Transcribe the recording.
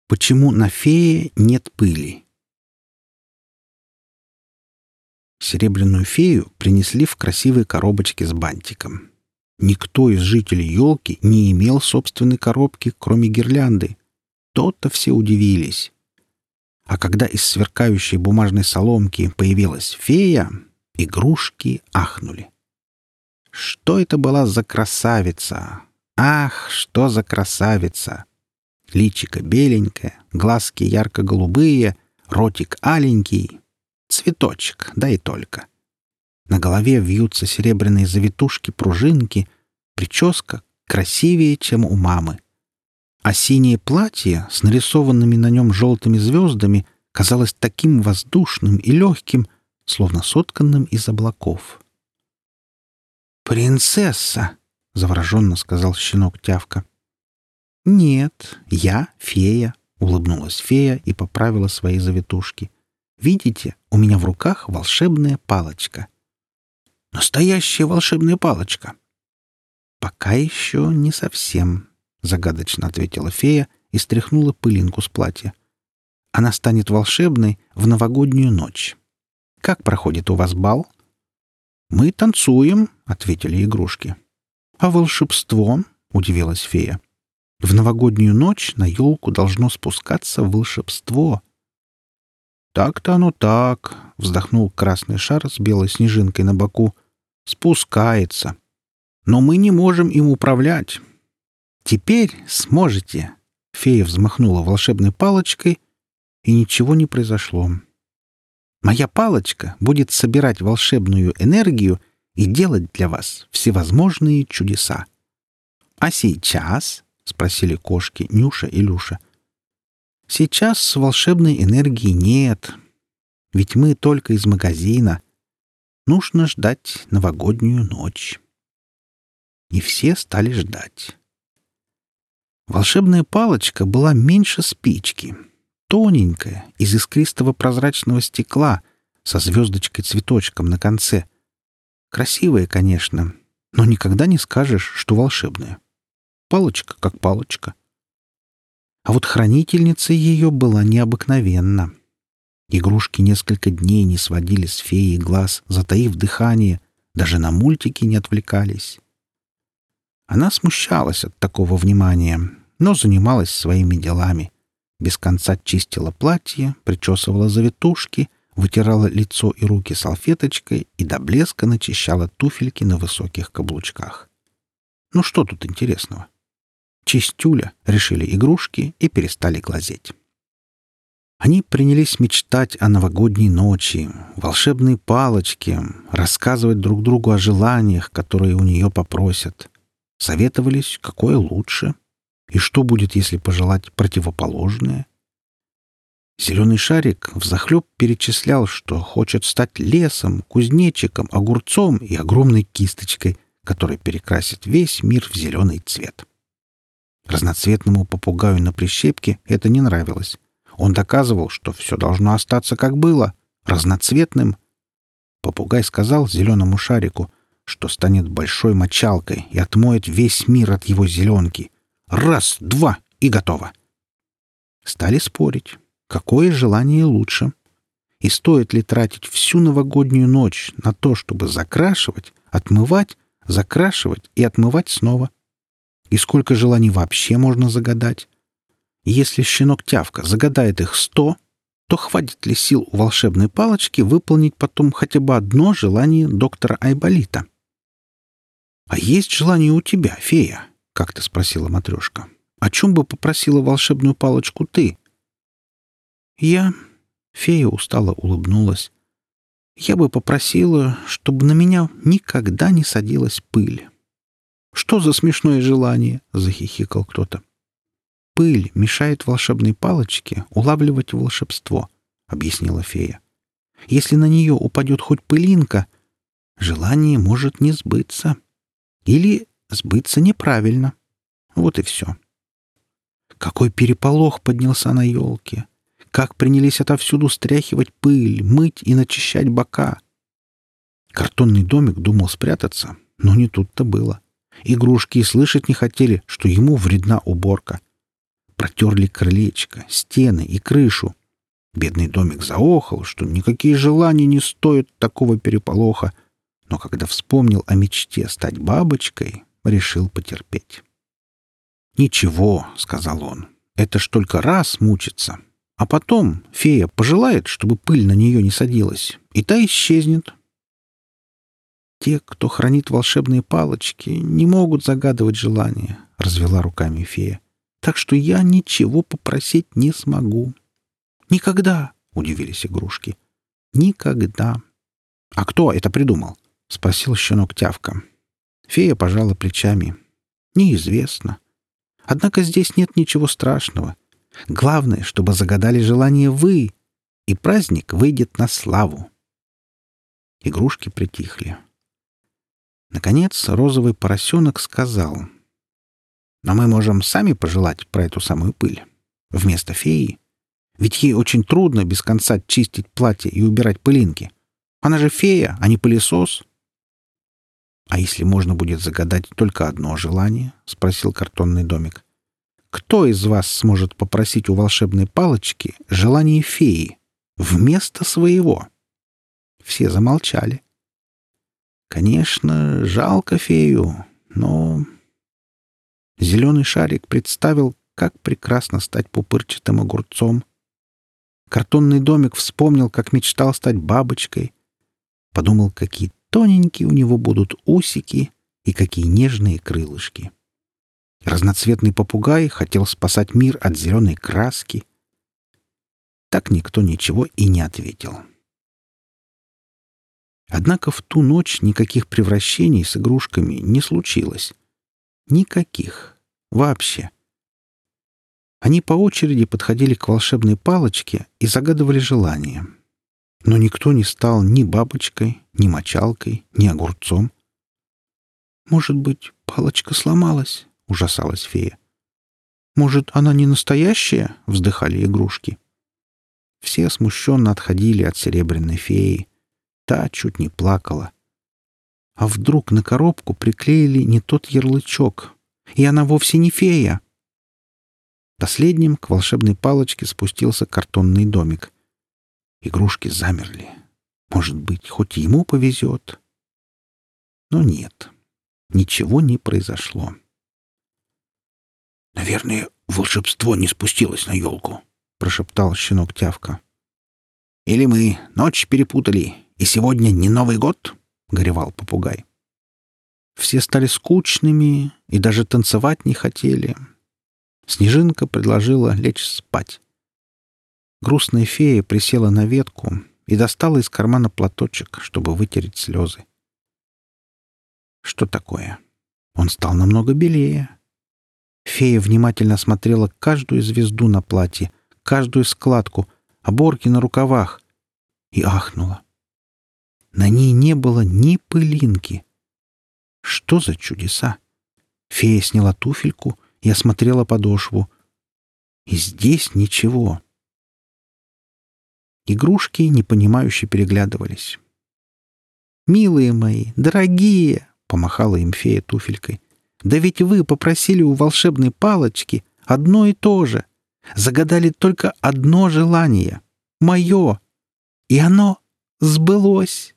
Почему на фее нет пыли? Серебряную фею принесли в красивой коробочке с бантиком. Никто из жителей елки не имел собственной коробки, кроме гирлянды. То-то все удивились. А когда из сверкающей бумажной соломки появилась фея, игрушки ахнули. Что это была за красавица? Ах, что за красавица! Личико беленькое, глазки ярко-голубые, ротик аленький. Цветочек, да и только. На голове вьются серебряные завитушки-пружинки, прическа красивее, чем у мамы. А синее платье с нарисованными на нем желтыми звездами казалось таким воздушным и легким, словно сотканным из облаков. «Принцесса!» — завороженно сказал щенок Тявка. «Нет, я фея», — улыбнулась фея и поправила свои завитушки. «Видите, у меня в руках волшебная палочка». «Настоящая волшебная палочка!» «Пока еще не совсем», — загадочно ответила фея и стряхнула пылинку с платья. «Она станет волшебной в новогоднюю ночь. Как проходит у вас бал?» «Мы танцуем», — ответили игрушки. «А волшебство?» — удивилась фея. «В новогоднюю ночь на елку должно спускаться волшебство». «Так-то оно так», — вздохнул красный шар с белой снежинкой на боку. «Спускается. Но мы не можем им управлять». «Теперь сможете», — фея взмахнула волшебной палочкой, и ничего не произошло. «Моя палочка будет собирать волшебную энергию и делать для вас всевозможные чудеса». «А сейчас?» — спросили кошки Нюша и Люша. «Сейчас волшебной энергии нет, ведь мы только из магазина. Нужно ждать новогоднюю ночь». И все стали ждать. Волшебная палочка была меньше спички, тоненькая, из искристого прозрачного стекла, со звездочкой-цветочком на конце. Красивая, конечно, но никогда не скажешь, что волшебная. Палочка как палочка. А вот хранительница ее была необыкновенна. Игрушки несколько дней не сводили с феи глаз, затаив дыхание, даже на мультики не отвлекались. Она смущалась от такого внимания, но занималась своими делами. Без конца чистила платье, причесывала завитушки, вытирала лицо и руки салфеточкой и до блеска начищала туфельки на высоких каблучках. Ну что тут интересного? Чистюля, решили игрушки и перестали глазеть. Они принялись мечтать о новогодней ночи, волшебной палочке, рассказывать друг другу о желаниях, которые у нее попросят. Советовались, какое лучше, и что будет, если пожелать противоположное. Зеленый шарик взахлеб перечислял, что хочет стать лесом, кузнечиком, огурцом и огромной кисточкой, которая перекрасит весь мир в зеленый цвет. Разноцветному попугаю на прищепке это не нравилось. Он доказывал, что все должно остаться как было, разноцветным. Попугай сказал зеленому шарику, что станет большой мочалкой и отмоет весь мир от его зеленки. Раз, два и готово. Стали спорить, какое желание лучше, и стоит ли тратить всю новогоднюю ночь на то, чтобы закрашивать, отмывать, закрашивать и отмывать снова. И сколько желаний вообще можно загадать? Если щенок Тявка загадает их 100, то хватит ли сил у волшебной палочки выполнить потом хотя бы одно желание доктора Айболита? «А есть желание у тебя, фея?» — как-то спросила Матрешка. «О чем бы попросила волшебную палочку ты?» «Я...» — фея устало улыбнулась. «Я бы попросила, чтобы на меня никогда не садилась пыль». «Что за смешное желание?» — захихикал кто-то. «Пыль мешает волшебной палочке улавливать волшебство», — объяснила фея. «Если на нее упадет хоть пылинка, желание может не сбыться. Или сбыться неправильно. Вот и все». Какой переполох поднялся на елке! Как принялись отовсюду стряхивать пыль, мыть и начищать бока! Картонный домик думал спрятаться, но не тут-то было. Игрушки и слышать не хотели, что ему вредна уборка. протерли крылечко, стены и крышу. Бедный домик заохал, что никакие желания не стоят такого переполоха, но когда вспомнил о мечте стать бабочкой, решил потерпеть. «Ничего», — сказал он, — «это ж только раз мучиться, а потом фея пожелает, чтобы пыль на нее не садилась, и та исчезнет». «Те, кто хранит волшебные палочки, не могут загадывать желания», — развела руками фея. «Так что я ничего попросить не смогу». «Никогда!» — удивились игрушки. «Никогда!» «А кто это придумал?» — спросил щенок Тявка. Фея пожала плечами. «Неизвестно. Однако здесь нет ничего страшного. Главное, чтобы загадали желание вы, и праздник выйдет на славу». Игрушки притихли. Наконец розовый поросенок сказал: «Но мы можем сами пожелать про эту самую пыль. Вместо феи. Ведь ей очень трудно без конца чистить платье и убирать пылинки. Она же фея, а не пылесос». «А если можно будет загадать только одно желание?» — спросил картонный домик. «Кто из вас сможет попросить у волшебной палочки желание феи вместо своего?» Все замолчали. Конечно, жалко фею, но... Зеленый шарик представил, как прекрасно стать пупырчатым огурцом. Картонный домик вспомнил, как мечтал стать бабочкой. Подумал, какие тоненькие у него будут усики и какие нежные крылышки. Разноцветный попугай хотел спасать мир от зеленой краски. Так никто ничего и не ответил. Однако в ту ночь никаких превращений с игрушками не случилось. Никаких. Вообще. Они по очереди подходили к волшебной палочке и загадывали желания. Но никто не стал ни бабочкой, ни мочалкой, ни огурцом. «Может быть, палочка сломалась?» — ужасалась фея. «Может, она не настоящая?» — вздыхали игрушки. Все смущенно отходили от серебряной феи. Та чуть не плакала. А вдруг на коробку приклеили не тот ярлычок, и она вовсе не фея? Последним к волшебной палочке спустился картонный домик. Игрушки замерли. Может быть, хоть ему повезет? Но нет, ничего не произошло. «Наверное, волшебство не спустилось на елку», — прошептал щенок Тявка. «Или мы ночь перепутали, и сегодня не Новый год?» — горевал попугай. Все стали скучными и даже танцевать не хотели. Снежинка предложила лечь спать. Грустная фея присела на ветку и достала из кармана платочек, чтобы вытереть слезы. Что такое? Он стал намного белее. Фея внимательно осмотрела каждую звезду на платье, каждую складку, оборки на рукавах и ахнула. На ней не было ни пылинки. Что за чудеса? Фея сняла туфельку и осмотрела подошву. И здесь ничего. Игрушки непонимающе переглядывались. «Милые мои, дорогие!» — помахала им фея туфелькой. «Да ведь вы попросили у волшебной палочки одно и то же. Загадали только одно желание. Мое. И оно сбылось!»